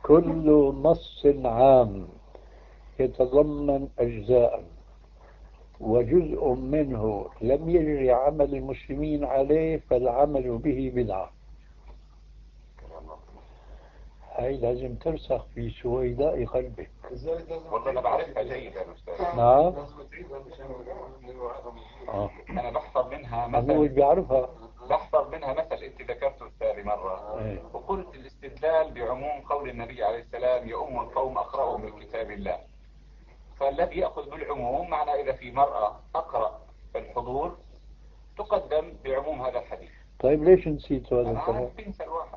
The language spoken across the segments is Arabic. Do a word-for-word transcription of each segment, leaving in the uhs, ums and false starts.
كل نص عام يتضمن أجزاء وجزء منه لم يجري عمل المسلمين عليه فالعمل به بدعة. هاي لازم ترسخ في سويداء قلبك. والله أنا بعرفها جيدا يا أستاذ. نعم. آه. أنا بحفظ منها مثل بيعرفها بحفظ منها مثل أنت ذكرته التالي مرة. ايه. وقلت الاستدلال بعموم قول النبي عليه السلام يؤم القوم أقرأهم من كتاب الله، فالذي يأخذ بالعموم معنى إذا في مرأة أقرأ في الحضور تقدم بعموم هذا الحديث. طيب ليش نسيت هذا أنا الكلام؟ عارف بنسى الواحد.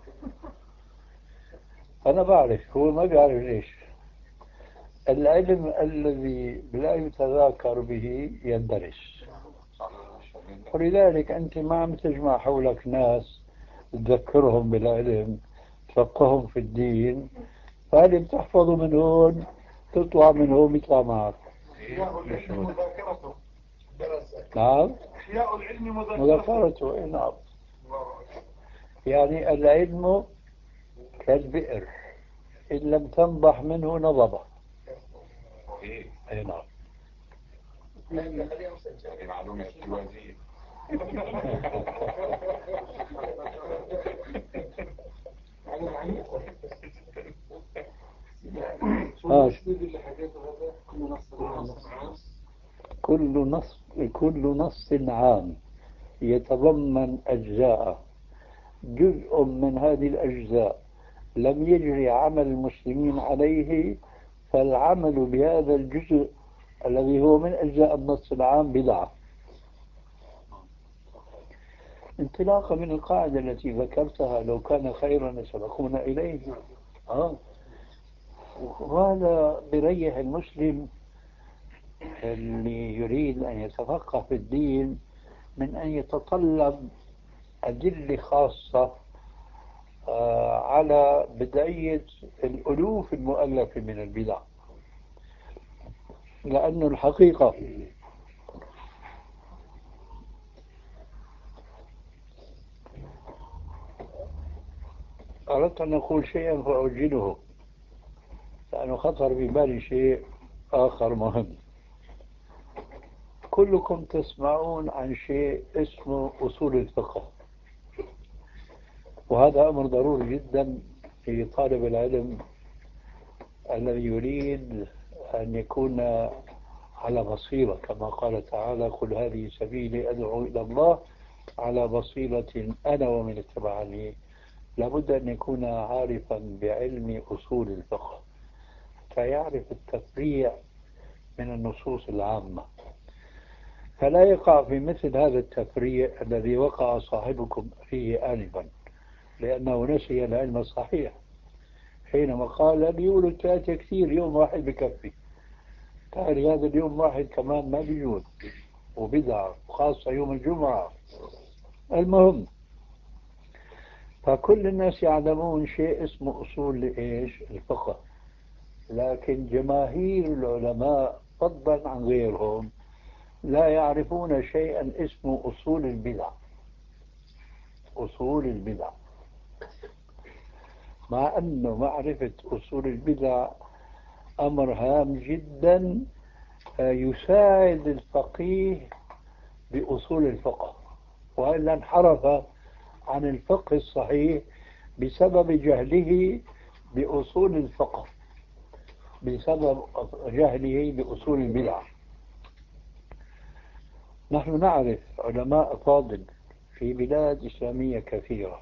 أنا بعرف، هو ما بيعرف ليش. العلم الذي لا يتذاكر به يندرس، ولذلك أنت ما عم تجمع حولك ناس تذكرهم بالعلم تفقههم في الدين، فاللي بتحفظه من هون تطلع من هون يطلع معك. مذاكرته نعم. أحياء العلم مذاكرته. نعم. يعني العلم كالبئر إن لم تنضح منه نضبه. اي نعم. هذه معلومة استوازية. كل نص كل نص عام يتضمن أجزاء، جزء من هذه الأجزاء لم يجري عمل المسلمين عليه فالعمل بهذا الجزء الذي هو من أجزاء النص العام بدعة، انطلاقا من القاعدة التي ذكرتها لو كان خيرا لسبقونا إليه. آه. وهذا بريح المسلم اللي يريد أن يتفقه في الدين من أن يتطلب أدلة خاصة على بداية الألوف المؤلفة من البدع، لأن الحقيقة أردت أن أقول شيئا فأعجله لأنه خطر ببالي شيء آخر مهم. كلكم تسمعون عن شيء اسمه أصول الفقه، وهذا أمر ضروري جدا في طالب العلم الذي يريد أن يكون على بصيرة، كما قال تعالى قل هذه سبيلي أدعو إلى الله على بصيرة أنا ومن اتبعني. لابد أن يكون عارفا بعلم أصول الفقه فيعرف التفريع من النصوص العامة، فلا يقع في مثل هذا التفريع الذي وقع صاحبكم فيه آنفا، لأنه نسي العلم الصحيح حينما قال بيقولوا الثلاثة كثير يوم واحد بكفي. تعالي هذا اليوم واحد كمان ما بيجوز وبدعة، وخاصة يوم الجمعة. المهم، فكل الناس يعلمون شيء اسمه أصول إيش الفقه، لكن جماهير العلماء فضلا عن غيرهم لا يعرفون شيئا اسمه أصول البدع. أصول البدع، مع أنه معرفة أصول البدع أمر هام جدا يساعد الفقيه بأصول الفقه، وإلا انحرف عن الفقه الصحيح بسبب جهله بأصول الفقه، بسبب جهله بأصول البدع. نحن نعرف علماء فاضل في بلاد إسلامية كثيرة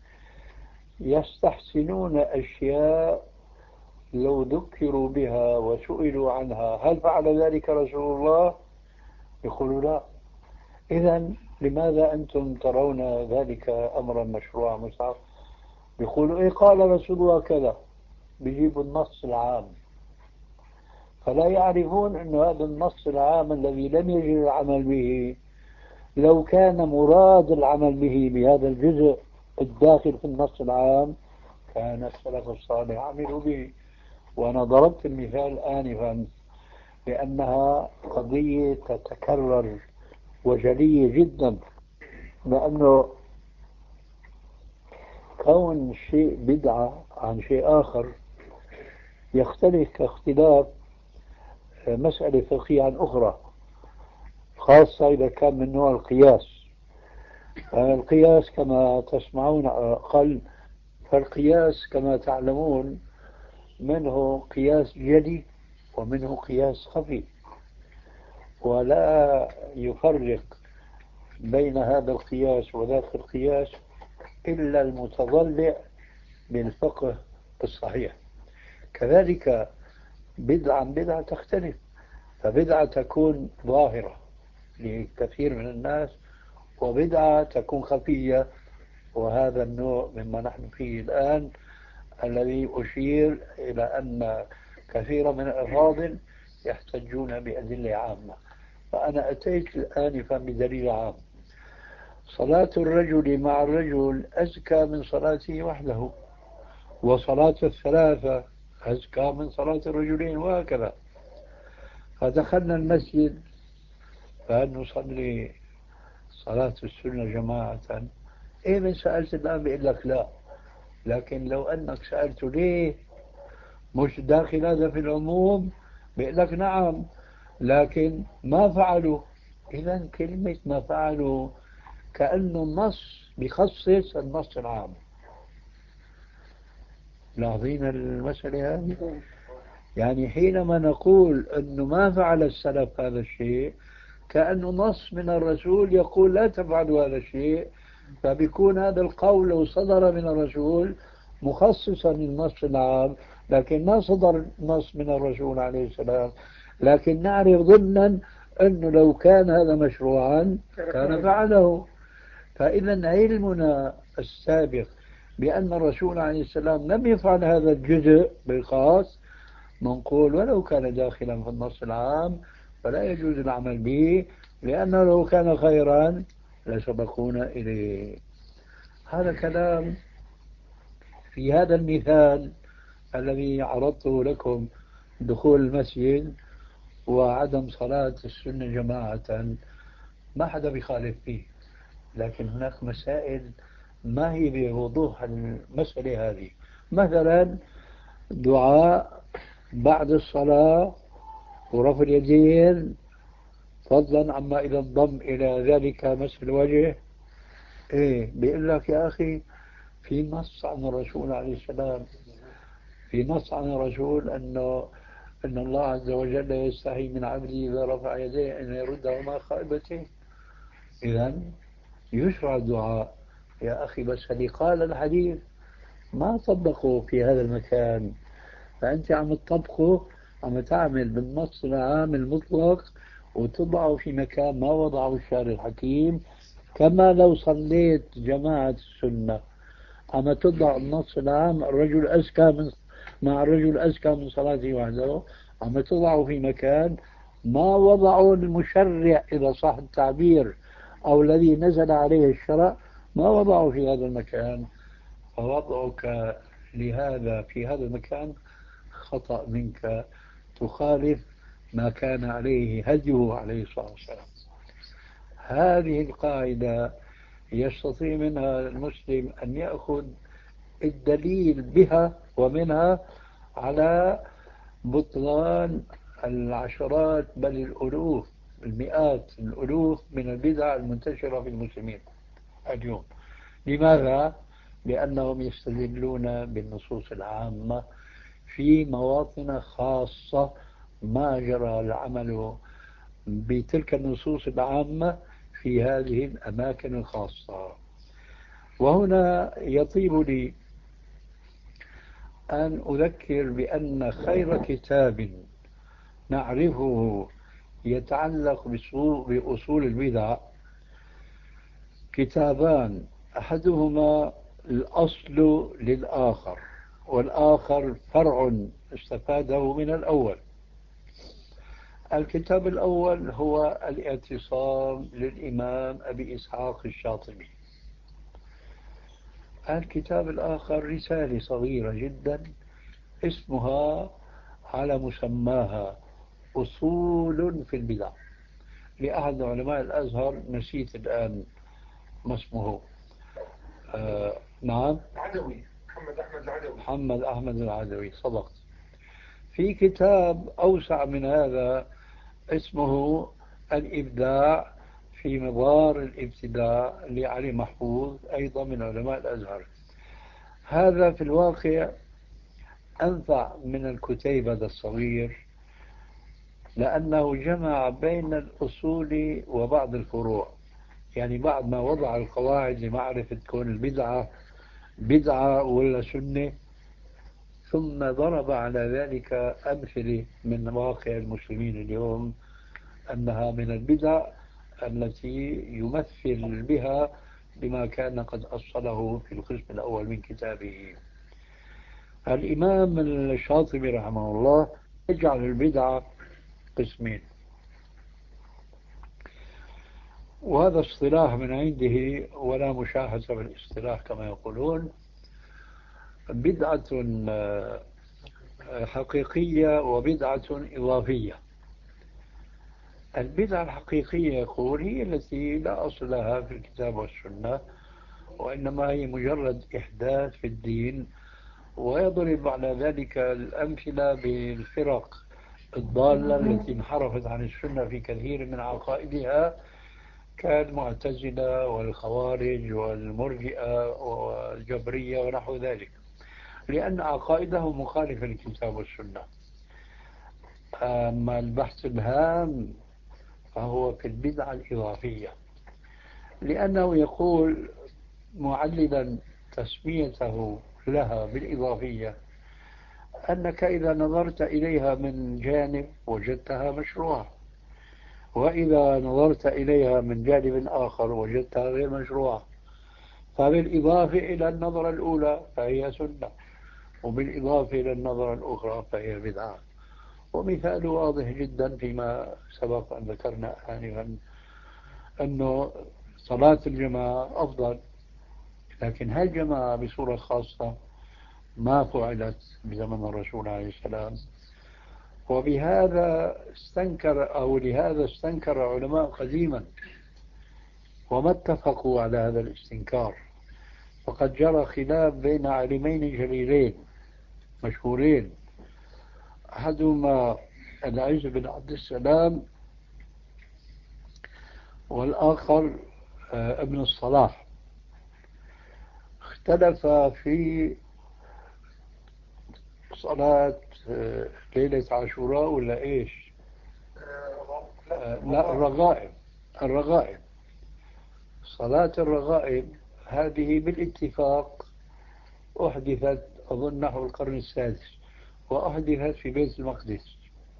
يستحسنون أشياء لو ذكروا بها وسئلوا عنها هل فعل ذلك رسول الله؟ يقولوا لا. إذن لماذا أنتم ترون ذلك أمرا مشروعا مستحب؟ يقولوا إيه قال رسول الله كذا، بيجيبوا النص العام، فلا يعرفون أن هذا النص العام الذي لم يجري العمل به لو كان مراد العمل به بهذا الجزء الداخل في النص العام كان السلف الصالح عملوا به. وأنا ضربت المثال آنفا لأنها قضية تتكرر وجلية جدا، لأنه كون شيء بدعة عن شيء آخر يختلف كاختلاف مسألة فقهية عن أخرى، خاصة إذا كان من نوع القياس. القياس كما تسمعون أقل، فالقياس كما تعلمون منه قياس جلي ومنه قياس خفي، ولا يفرق بين هذا القياس وذاك القياس إلا المتضلع بالفقه الصحيح. كذلك بدعة عن بدعة تختلف، فبدعة تكون ظاهرة لكثير من الناس، وبدعة تكون خفية، وهذا النوع مما نحن فيه الآن، الذي أشير إلى أن كثيرا من الأفاضل يحتجون بأدلة عامة. فأنا أتيت آنفا بدليل عام: صلاة الرجل مع الرجل أزكى من صلاته وحده، وصلاة الثلاثة أزكى من صلاة الرجلين، وهكذا. فدخلنا المسجد فهل نصلي صلاة السنة جماعة؟ إيه، من سألت الآن بيقول لك لا، لكن لو أنك سألت ليه مش داخل هذا في العموم بيقول لك نعم، لكن ما فعلوا. إذا كلمة ما فعلوا كأنه النص بيخصص النص العام. لاحظين المسألة هذه؟ يعني حينما نقول أنه ما فعل السلف هذا الشيء، كأنه نص من الرسول يقول لا تفعلوا هذا الشيء، فبيكون هذا القول لو صدر من الرسول مخصصا للنص العام، لكن ما صدر نص من الرسول عليه السلام. لكن نعرف ضمنا أنه لو كان هذا مشروعا كان فعله. فإذا علمنا السابق بأن الرسول عليه السلام لم يفعل هذا الجزء بالخاص، منقول ولو كان داخلا في النص العام فلا يجوز العمل به، لأنه لو كان خيرا لسبقونا إليه. هذا كلام في هذا المثال الذي عرضته لكم، دخول المسجد وعدم صلاة السنة جماعة، ما حدا بيخالف فيه. لكن هناك مسائل ما هي بوضوح المسألة هذه. مثلا دعاء بعد الصلاة ورفع اليدين، فضلا عما إذا انضم إلى ذلك مسح الوجه. إيه، بيقول لك يا أخي في نص عن الرسول عليه السلام، في نص عن الرسول أنه أن الله عز وجل يستحي من عبده إذا رفع يديه أن يردهما خائبتين. إذن يشرع الدعاء يا أخي، بس اللي قال الحديث ما طبقوا في هذا المكان، فأنت عم تطبقه، عم تعمل بالنص العام المطلق وتضعه في مكان ما وضعه الشارع الحكيم. كما لو صليت جماعة السنة عم تضع النص العام الرجل أزكى من مع الرجل أزكى من صلاته وحده، عم تضعه في مكان ما وضعه المشرع إذا صح التعبير، أو الذي نزل عليه الشرع ما وضعه في هذا المكان. فوضعك لهذا في هذا المكان خطأ منك، تخالف ما كان عليه هديه عليه الصلاة والسلام. هذه القاعدة يستطيع منها المسلم أن يأخذ الدليل بها ومنها على بطلان العشرات بل الألوف المئات الألوف من البدع المنتشرة في المسلمين اليوم. لماذا؟ لأنهم يستدلون بالنصوص العامة في مواطن خاصة ما جرى العمل بتلك النصوص العامة في هذه الأماكن الخاصة. وهنا يطيب لي أن أذكر بأن خير كتاب نعرفه يتعلق بأصول البدع كتابان، أحدهما الأصل للآخر والآخر فرع استفاده من الأول. الكتاب الأول هو الاعتصام للإمام أبي إسحاق الشاطبي. الكتاب الآخر رسالة صغيرة جدا اسمها على مسماها أصول في البدع، لأحد علماء الأزهر، نسيت الآن ما اسمه، آه نعم العدوي، محمد أحمد العدوي. محمد أحمد العدوي، صدقت. في كتاب أوسع من هذا اسمه الإبداع في مضار الابتداع لعلي محفوظ، أيضا من علماء الأزهر. هذا في الواقع أنفع من الكتيب الصغير، لأنه جمع بين الأصول وبعض الفروع. يعني بعد ما وضع القواعد لمعرفة كون البدعة بدعة ولا سنة، ثم ضرب على ذلك أمثلة من واقع المسلمين اليوم أنها من البدع التي يمثل بها بما كان قد أصله في القسم الأول من كتابه. الإمام الشاطبي رحمه الله يجعل البدعة قسمين، وهذا اصطلاح من عنده ولا مشاهدة بالاصطلاح كما يقولون. بدعة حقيقية وبدعة إضافية. البدعة الحقيقية يقول هي التي لا أصل لها في الكتاب والسنة، وإنما هي مجرد إحداث في الدين، ويضرب على ذلك الأمثلة بالفرق الضالة التي انحرفت عن السنة في كثير من عقائدها، كالمعتزلة والخوارج والمرجئة والجبرية ونحو ذلك، لأن عقائدهم مخالفة للكتاب والسنة. أما البحث الهام فهو في البدعة الإضافية، لأنه يقول معللا تسميته لها بالإضافية أنك إذا نظرت إليها من جانب وجدتها مشروعة، وإذا نظرت إليها من جانب آخر وجدتها غير مشروعة. فبالإضافة إلى النظرة الأولى فهي سنة، وبالإضافة إلى النظرة الأخرى فهي بدعة. ومثال واضح جدا فيما سبق أن ذكرنا آنفا أنه صلاة الجماعة أفضل، لكن هالجماعة بصورة خاصة ما فعلت بزمن الرسول عليه السلام، وبهذا استنكر أو لهذا استنكر علماء قديما وما اتفقوا على هذا الاستنكار. فقد جرى خلاف بين عالمين جليلين مشهورين، أحدهما العز بن عبد السلام والآخر ابن الصلاح، اختلف في صلاة ليلة عاشوراء ولا إيش؟ لا الرغائب. الرغائب صلاة الرغائب هذه بالاتفاق أحدثت أظن نحو القرن السادس، وأحدثت في بيت المقدس،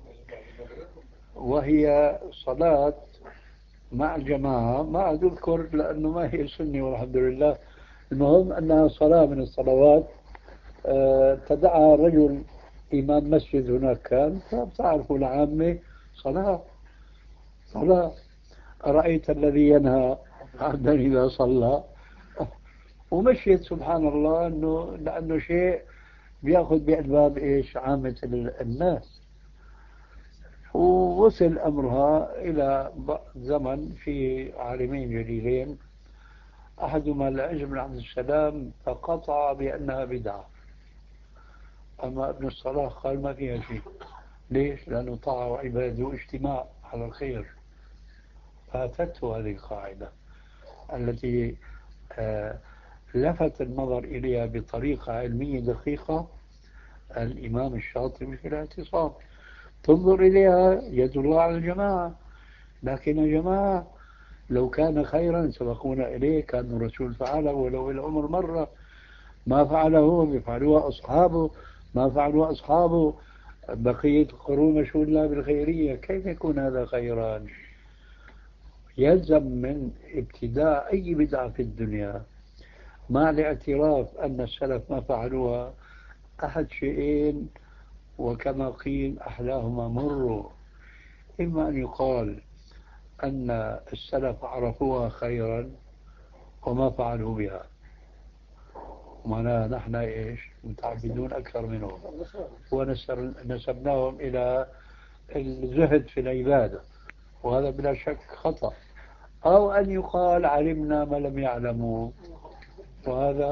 وهي صلاة مع الجماعة. ما أذكر لأنه ما هي سنة والحمد لله. المهم أنها صلاة من الصلوات. أه تدعى رجل إمام مسجد هناك كان، فبتعرفوا العامة صلاة صلاة. أرأيت الذي ينهى عبدا إذا صلى. ومشيت سبحان الله أنه لأنه شيء بيأخذ بأسباب إيش عامة الناس. ووصل أمرها إلى زمن في عالمين جليلين، أحدهما العز بن عبد السلام فقطع بأنها بدعة، أما ابن الصلاح قال ما فيها شيء. ليش؟ لأنه طاعة وعبادة واجتماع على الخير. فاتته هذه القاعدة التي آه لفت النظر إليها بطريقة علمية دقيقة الإمام الشاطبي في الاعتصام. تنظر إليها يد الله على الجماعة، لكن يا جماعة لو كان خيرا سبقونا إليه كان الرسول فعله ولو العمر مرة. ما فعله يفعلوها أصحابه، ما فعلوا أصحابه بقية القرون مشهود لها بالخيرية. كيف يكون هذا خيرا؟ يلزم من ابتداء أي بدعة في الدنيا مع الاعتراف أن السلف ما فعلوها أحد شيئين، وكما قيل أحلاهما مر. إما أن يقال أن السلف عرفوها خيرا وما فعلوا بها، ومعناها نحن إيش متعبدون أكثر منهم ونسبناهم إلى الزهد في العبادة، وهذا بلا شك خطأ. أو أن يقال علمنا ما لم يعلموا، وهذا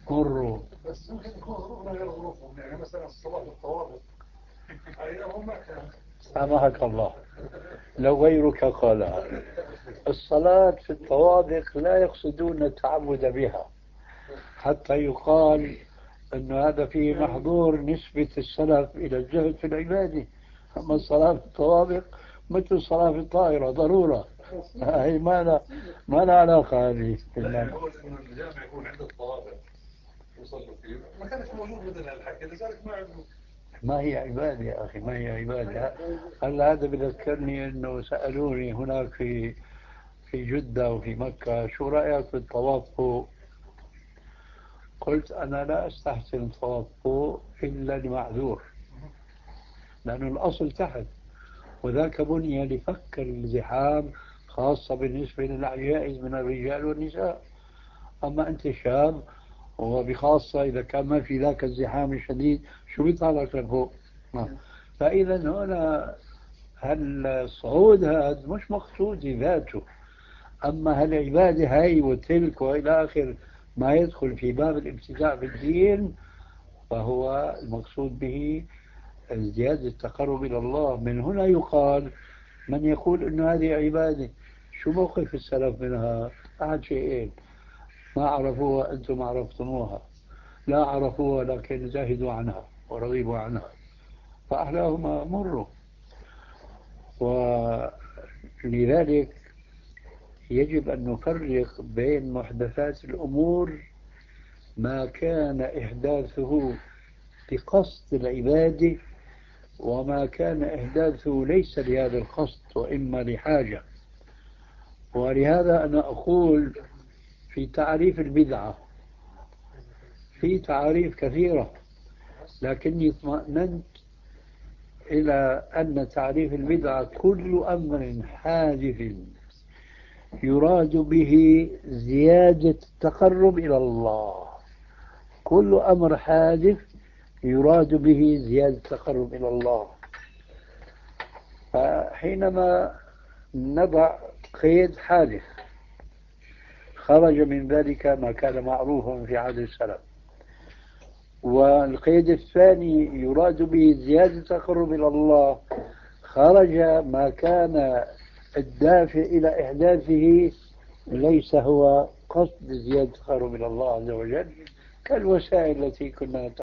مروا. بس ممكن يكون ظروفنا غير ظروفهم، يعني مثلا الصلاة في الطوارئ أيام ما كان. سامحك الله، لو غيرك قالها. الصلاة في الطوابق لا يقصدون التعبد بها حتى يقال أن هذا فيه محظور نسبة السلف إلى الزهد في العبادة. أما الصلاة في الطوابق مثل الصلاة في الطائرة ضرورة، هي ما لا ما لا علاقة هذه. لا يقول إنه الجامع يكون عند الطوابق يصلوا فيه، ما كانش موجود مثل هالحكي، لذلك ما عندهم. ما هي عبادة يا أخي، ما هي عبادة. هلا هذا بذكرني أنه سألوني هناك في في جدة وفي مكة شو رأيك في الطواف فوق؟ قلت أنا لا أستحسن الطواف فوق إلا لمعذور، لأنه الأصل تحت، وذاك بني لفك الزحام خاصة بالنسبة للعجائز من الرجال والنساء. أما أنت شاب، وبخاصة إذا كان ما في ذاك الزحام الشديد، شو بيطالك لفوق؟ فإذا هنا هالصعود هذا مش مقصود ذاته. أما هالعبادة هاي وتلك وإلى آخر ما يدخل في باب الابتداع في الدين، فهو المقصود به زيادة التقرب إلى الله. من هنا يقال من يقول أن هذه عبادة، شو موقف السلف منها؟ أحد شيئين: ما عرفوها أنتم عرفتموها، لا عرفوها لكن زاهدوا عنها ورغبوا عنها، فأحلاهما مروا. ولذلك يجب أن نفرق بين محدثات الأمور ما كان إحداثه بقصد العبادة، وما كان إحداثه ليس لهذا القصد وإما لحاجة. ولهذا أنا أقول في تعريف البدعة في تعريف كثيرة، لكني اطمأننت إلى أن تعريف البدعة كل أمر حادث يراد به زيادة التقرب إلى الله. كل أمر حادث يراد به زيادة التقرب إلى الله. فحينما نضع قيد حادث خرج من ذلك ما كان معروفا في عهد السلف، والقيد الثاني يراد به زيادة التقرب إلى الله، خرج ما كان الدافع إلى إحداثه ليس هو قصد زيادة التقرب إلى الله عز وجل، كالوسائل التي كنا